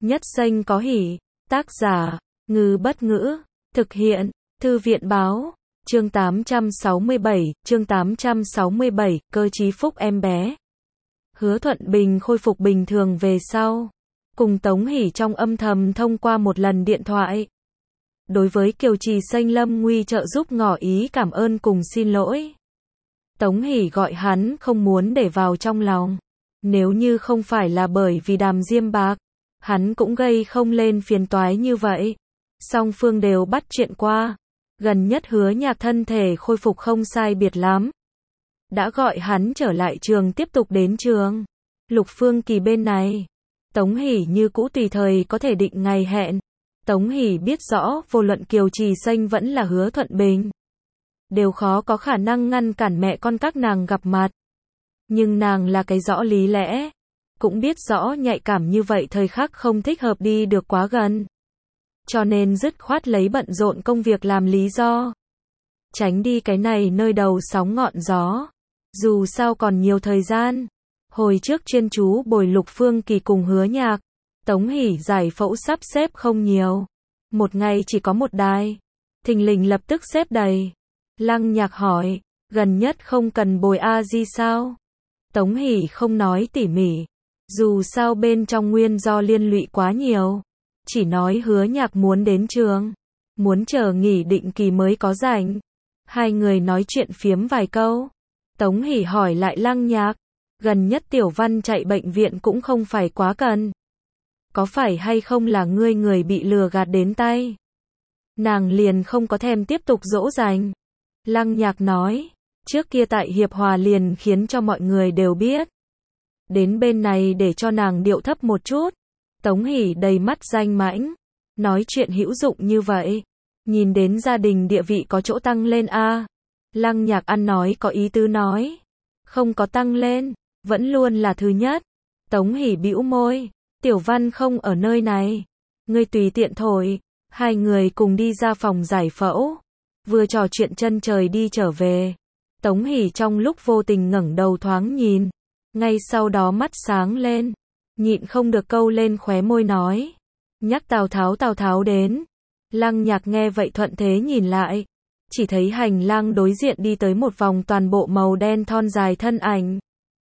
Nhất danh có hỷ. Tác giả, Ngư Bất Ngữ. Thực hiện, Thư viện Báo. Chương 867, cơ chí phúc em bé. Hứa Thuận Bình khôi phục bình thường về sau. Cùng Tống Hỷ trong âm thầm thông qua một lần điện thoại. Đối với Kiều Trì Xanh Lâm Nguy trợ giúp ngỏ ý cảm ơn cùng xin lỗi. Tống Hỷ gọi hắn không muốn để vào trong lòng. Nếu như không phải là bởi vì Đàm Diêm Bạc, hắn cũng gây không lên phiền toái như vậy. Song phương đều bắt chuyện qua. Gần nhất Hứa Nhạc thân thể khôi phục không sai biệt lắm. Đã gọi hắn trở lại trường tiếp tục đến trường. Lục Phương Kỳ bên này, Tống Hỷ như cũ tùy thời có thể định ngày hẹn. Tống Hỷ biết rõ vô luận Kiều Trì Xanh vẫn là Hứa Thuận Bình, đều khó có khả năng ngăn cản mẹ con các nàng gặp mặt. Nhưng nàng là cái rõ lý lẽ, cũng biết rõ nhạy cảm như vậy thời khắc không thích hợp đi được quá gần. Cho nên dứt khoát lấy bận rộn công việc làm lý do. Tránh đi cái này nơi đầu sóng ngọn gió. Dù sao còn nhiều thời gian. Hồi trước chuyên chú bồi Lục Phương Kỳ cùng Hứa Nhạc. Tống Hỷ giải phẫu sắp xếp không nhiều. Một ngày chỉ có một đài. Thình lình lập tức xếp đầy. Lăng Nhạc hỏi, gần nhất không cần bồi A Di sao? Tống Hỷ không nói tỉ mỉ. Dù sao bên trong nguyên do liên lụy quá nhiều. Chỉ nói Hứa Nhạc muốn đến trường. Muốn chờ nghỉ định kỳ mới có rảnh. Hai người nói chuyện phiếm vài câu. Tống Hỷ hỏi lại Lăng Nhạc. Gần nhất Tiểu Văn chạy bệnh viện cũng không phải quá cần. Có phải hay không là ngươi người bị lừa gạt đến tay? Nàng liền không có thèm tiếp tục dỗ dành. Lăng Nhạc nói. Trước kia tại Hiệp Hòa liền khiến cho mọi người đều biết. Đến bên này để cho nàng điệu thấp một chút. Tống Hỷ đầy mắt danh mãnh. Nói chuyện hữu dụng như vậy. Nhìn đến gia đình địa vị có chỗ tăng lên a. Lăng Nhạc ăn nói có ý tứ nói. Không có tăng lên. Vẫn luôn là thứ nhất. Tống Hỷ bĩu môi. Tiểu Văn không ở nơi này. Ngươi tùy tiện thổi. Hai người cùng đi ra phòng giải phẫu. Vừa trò chuyện chân trời đi trở về. Tống Hỷ trong lúc vô tình ngẩng đầu thoáng nhìn. Ngay sau đó mắt sáng lên. Nhịn không được câu lên khóe môi nói. Nhắc Tào Tháo đến. Lăng Nhạc nghe vậy thuận thế nhìn lại. Chỉ thấy hành lang đối diện đi tới một vòng toàn bộ màu đen thon dài thân ảnh.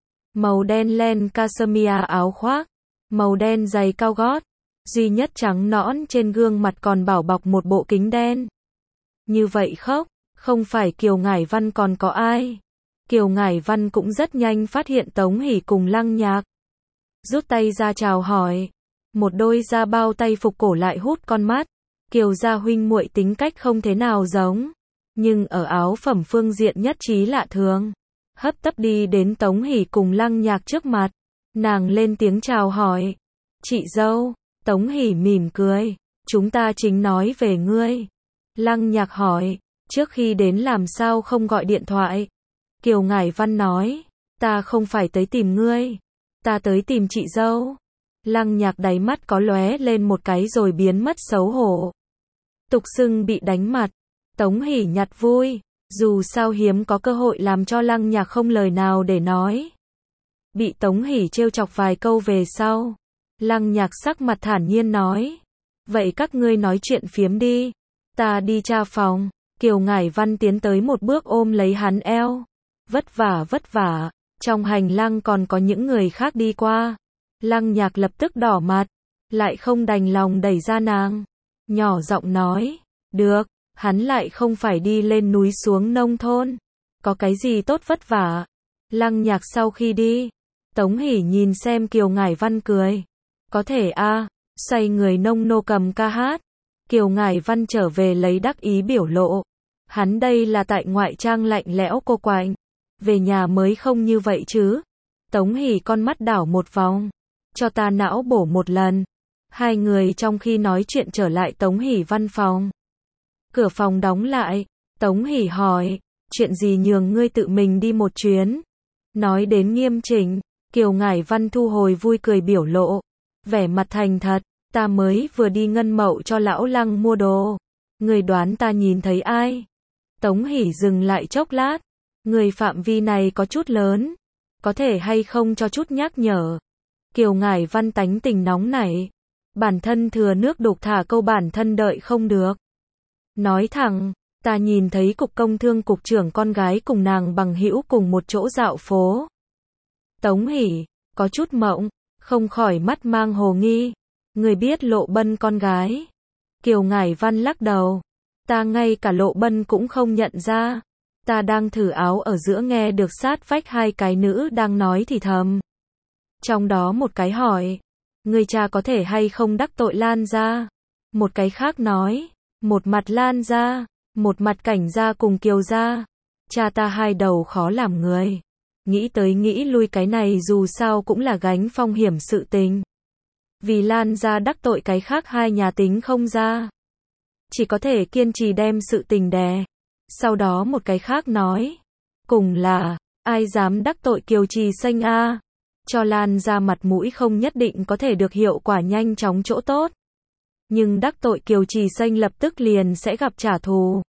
Màu đen len cashmere áo khoác. Màu đen giày cao gót. Duy nhất trắng nõn trên gương mặt còn bảo bọc một bộ kính đen. Như vậy khóc. Không phải Kiều Ngải Văn còn có ai. Kiều Ngải Văn cũng rất nhanh phát hiện Tống Hỷ cùng Lăng Nhạc. Rút tay ra chào hỏi. Một đôi da bao tay phục cổ lại hút con mắt. Kiều gia huynh muội tính cách không thế nào giống. Nhưng ở áo phẩm phương diện nhất trí lạ thường. Hấp tấp đi đến Tống Hỷ cùng Lăng Nhạc trước mặt. Nàng lên tiếng chào hỏi. Chị dâu. Tống Hỷ mỉm cười. Chúng ta chính nói về ngươi. Lăng Nhạc hỏi. Trước khi đến làm sao không gọi điện thoại? Kiều Ngải Văn nói. Ta không phải tới tìm ngươi. Ta tới tìm chị dâu. Lăng Nhạc đáy mắt có lóe lên một cái rồi biến mất xấu hổ. Tục xưng bị đánh mặt. Tống Hỷ nhặt vui. Dù sao hiếm có cơ hội làm cho Lăng Nhạc không lời nào để nói. Bị Tống Hỷ trêu chọc vài câu về sau. Lăng Nhạc sắc mặt thản nhiên nói. Vậy các ngươi nói chuyện phiếm đi. Ta đi tra phòng. Kiều Ngải Văn tiến tới một bước ôm lấy hắn eo. Vất vả. Trong hành lang còn có những người khác đi qua. Lăng Nhạc lập tức đỏ mặt. Lại không đành lòng đẩy ra nàng. Nhỏ giọng nói. Được. Hắn lại không phải đi lên núi xuống nông thôn. Có cái gì tốt vất vả. Lăng Nhạc sau khi đi. Tống Hỷ nhìn xem Kiều Ngải Văn cười. Có thể a. Xoay người nông nô cầm ca hát. Kiều Ngải Văn trở về lấy đắc ý biểu lộ. Hắn đây là tại ngoại trang lạnh lẽo cô quạnh. Về nhà mới không như vậy chứ. Tống Hỷ con mắt đảo một vòng. Cho ta não bổ một lần. Hai người trong khi nói chuyện trở lại Tống Hỷ văn phòng. Cửa phòng đóng lại. Tống Hỷ hỏi. Chuyện gì nhường ngươi tự mình đi một chuyến? Nói đến nghiêm chỉnh. Kiều Ngải Văn thu hồi vui cười biểu lộ. Vẻ mặt thành thật. Ta mới vừa đi Ngân Mậu cho lão Lăng mua đồ. Người đoán ta nhìn thấy ai? Tống Hỷ dừng lại chốc lát. Người phạm vi này có chút lớn. Có thể hay không cho chút nhắc nhở? Kiều Ngải Văn tánh tình nóng nảy. Bản thân thừa nước đục thả câu bản thân đợi không được. Nói thẳng, ta nhìn thấy cục công thương cục trưởng con gái cùng nàng bằng hữu cùng một chỗ dạo phố. Tống Hỷ, có chút mộng, không khỏi mắt mang hồ nghi. Người biết Lộ Bân con gái. Kiều Ngải Văn lắc đầu. Ta ngay cả Lộ Bân cũng không nhận ra. Ta đang thử áo ở giữa nghe được sát vách hai cái nữ đang nói thì thầm. Trong đó một cái hỏi, người cha có thể hay không đắc tội Lan gia? Một cái khác nói, một mặt Lan gia, một mặt Cảnh gia cùng Kiều gia. Cha ta hai đầu khó làm người. Nghĩ tới nghĩ lui cái này dù sao cũng là gánh phong hiểm sự tình. Vì Lan gia đắc tội cái khác hai nhà tính không ra. Chỉ có thể kiên trì đem sự tình đè. Sau đó một cái khác nói, cùng là, ai dám đắc tội Kiều Trì Xanh a? Cho Lan gia mặt mũi không nhất định có thể được hiệu quả nhanh chóng chỗ tốt. Nhưng đắc tội Kiều Trì Xanh lập tức liền sẽ gặp trả thù.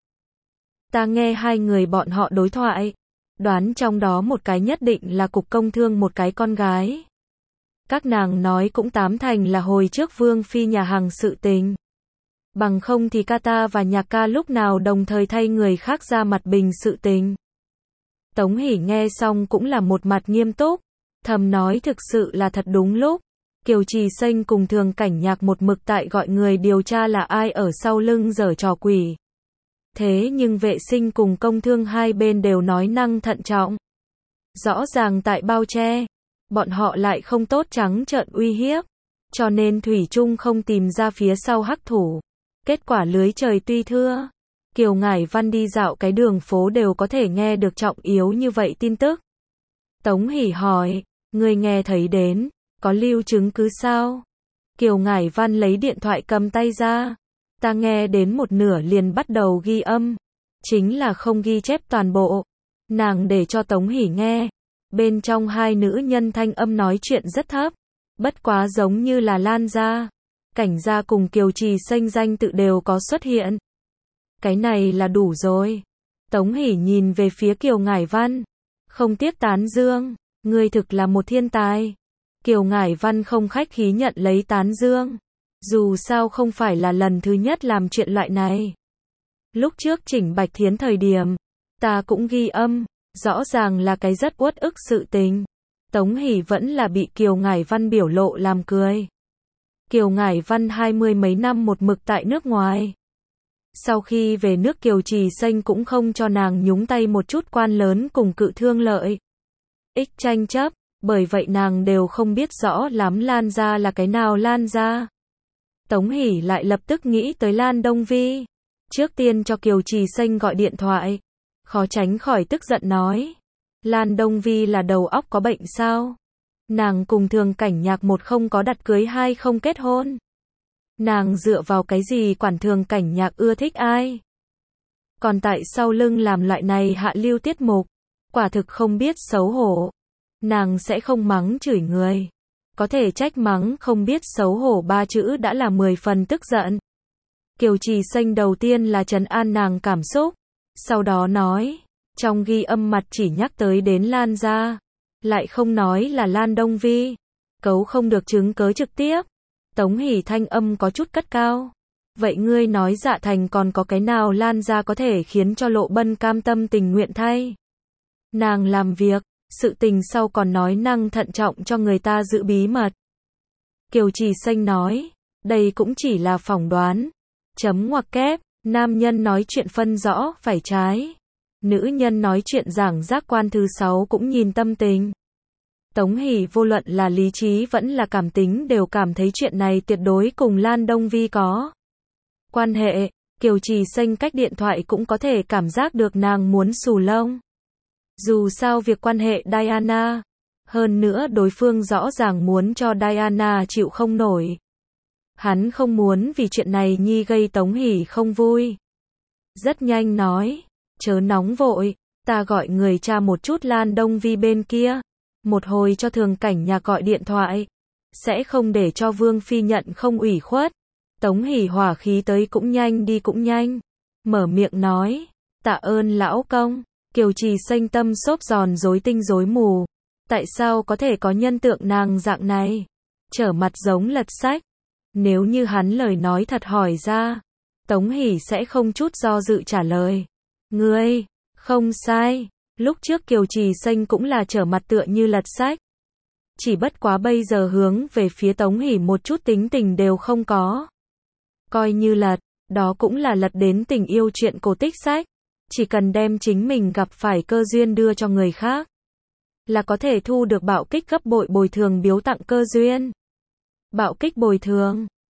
Ta nghe hai người bọn họ đối thoại, đoán trong đó một cái nhất định là cục công thương một cái con gái. Các nàng nói cũng tám thành là hồi trước Vương Phi nhà hàng sự tình. Bằng không thì ca ta và nhạc ca lúc nào đồng thời thay người khác ra mặt bình sự tình. Tống Hỷ nghe xong cũng là một mặt nghiêm túc, thầm nói thực sự là thật đúng lúc. Kiều Trì Xanh cùng Thường Cảnh Nhạc một mực tại gọi người điều tra là ai ở sau lưng giở trò quỷ. Thế nhưng vệ sinh cùng công thương hai bên đều nói năng thận trọng. Rõ ràng tại bao che, bọn họ lại không tốt trắng trợn uy hiếp, cho nên thủy chung không tìm ra phía sau hắc thủ. Kết quả lưới trời tuy thưa, Kiều Ngải Văn đi dạo cái đường phố đều có thể nghe được trọng yếu như vậy tin tức. Tống Hỷ hỏi, người nghe thấy đến, có lưu chứng cứ sao? Kiều Ngải Văn lấy điện thoại cầm tay ra. Ta nghe đến một nửa liền bắt đầu ghi âm. Chính là không ghi chép toàn bộ. Nàng để cho Tống Hỷ nghe. Bên trong hai nữ nhân thanh âm nói chuyện rất thấp. Bất quá giống như là Lan gia, Cảnh gia cùng Kiều Trì Xanh danh tự đều có xuất hiện. Cái này là đủ rồi. Tống Hỷ nhìn về phía Kiều Ngải Văn. Không tiếc tán dương. Ngươi thực là một thiên tài. Kiều Ngải Văn không khách khí nhận lấy tán dương. Dù sao không phải là lần thứ nhất làm chuyện loại này. Lúc trước chỉnh Bạch Thiến thời điểm, ta cũng ghi âm, rõ ràng là cái rất uất ức sự tình. Tống Hỷ vẫn là bị Kiều Ngải Văn biểu lộ làm cười. Kiều Ngải Văn 20 mấy năm một mực tại nước ngoài. Sau khi về nước Kiều Trì Xanh cũng không cho nàng nhúng tay một chút quan lớn cùng cự thương lợi ích tranh chấp, bởi vậy nàng đều không biết rõ lắm Lan gia là cái nào Lan gia. Tống Hỷ lại lập tức nghĩ tới Lan Đông Vi. Trước tiên cho Kiều Trì Xanh gọi điện thoại. Khó tránh khỏi tức giận nói. Lan Đông Vi là đầu óc có bệnh sao? Nàng cùng Thường Cảnh Nhạc một không có đặt cưới hai không kết hôn. Nàng dựa vào cái gì quản Thường Cảnh Nhạc ưa thích ai? Còn tại sau lưng làm loại này hạ lưu tiết mục. Quả thực không biết xấu hổ. Nàng sẽ không mắng chửi người. Có thể trách mắng không biết xấu hổ ba chữ đã là 10 phần tức giận. Kiều Trì Xanh đầu tiên là trấn an nàng cảm xúc. Sau đó nói, trong ghi âm mặt chỉ nhắc tới đến Lan gia, lại không nói là Lan Đông Vi. Cấu không được chứng cớ trực tiếp. Tống Hỷ thanh âm có chút cất cao. Vậy ngươi nói Dạ Thành còn có cái nào Lan gia có thể khiến cho Lộ Bân cam tâm tình nguyện thay? Nàng làm việc, sự tình sau còn nói năng thận trọng cho người ta giữ bí mật. Kiều Trì Xanh nói, đây cũng chỉ là phỏng đoán. Chấm ngoặc kép, nam nhân nói chuyện phân rõ phải trái. Nữ nhân nói chuyện giảng giác quan thứ 6 cũng nhìn tâm tình. Tống Hỷ vô luận là lý trí vẫn là cảm tính đều cảm thấy chuyện này tuyệt đối cùng Lan Đông Vi có quan hệ. Kiều Trì Xanh cách điện thoại cũng có thể cảm giác được nàng muốn xù lông. Dù sao việc quan hệ Diana, hơn nữa đối phương rõ ràng muốn cho Diana chịu không nổi. Hắn không muốn vì chuyện này nhi gây Tống Hỷ không vui. Rất nhanh nói, chớ nóng vội, ta gọi người tra một chút Lan Đông Vi bên kia. Một hồi cho Thường Cảnh Nhạc gọi điện thoại. Sẽ không để cho Vương Phi nhận không ủy khuất. Tống Hỷ hỏa khí tới cũng nhanh đi cũng nhanh. Mở miệng nói, tạ ơn lão công. Kiều Trì Xanh tâm xốp giòn rối tinh rối mù. Tại sao có thể có nhân tượng nàng dạng này? Trở mặt giống lật sách. Nếu như hắn lời nói thật hỏi ra, Tống Hỷ sẽ không chút do dự trả lời. Ngươi, không sai, lúc trước Kiều Trì Xanh cũng là trở mặt tựa như lật sách. Chỉ bất quá bây giờ hướng về phía Tống Hỷ một chút tính tình đều không có. Coi như lật, đó cũng là lật đến tình yêu chuyện cổ tích sách. Chỉ cần đem chính mình gặp phải cơ duyên đưa cho người khác, là có thể thu được bạo kích gấp bội bồi thường biếu tặng cơ duyên. Bạo kích bồi thường.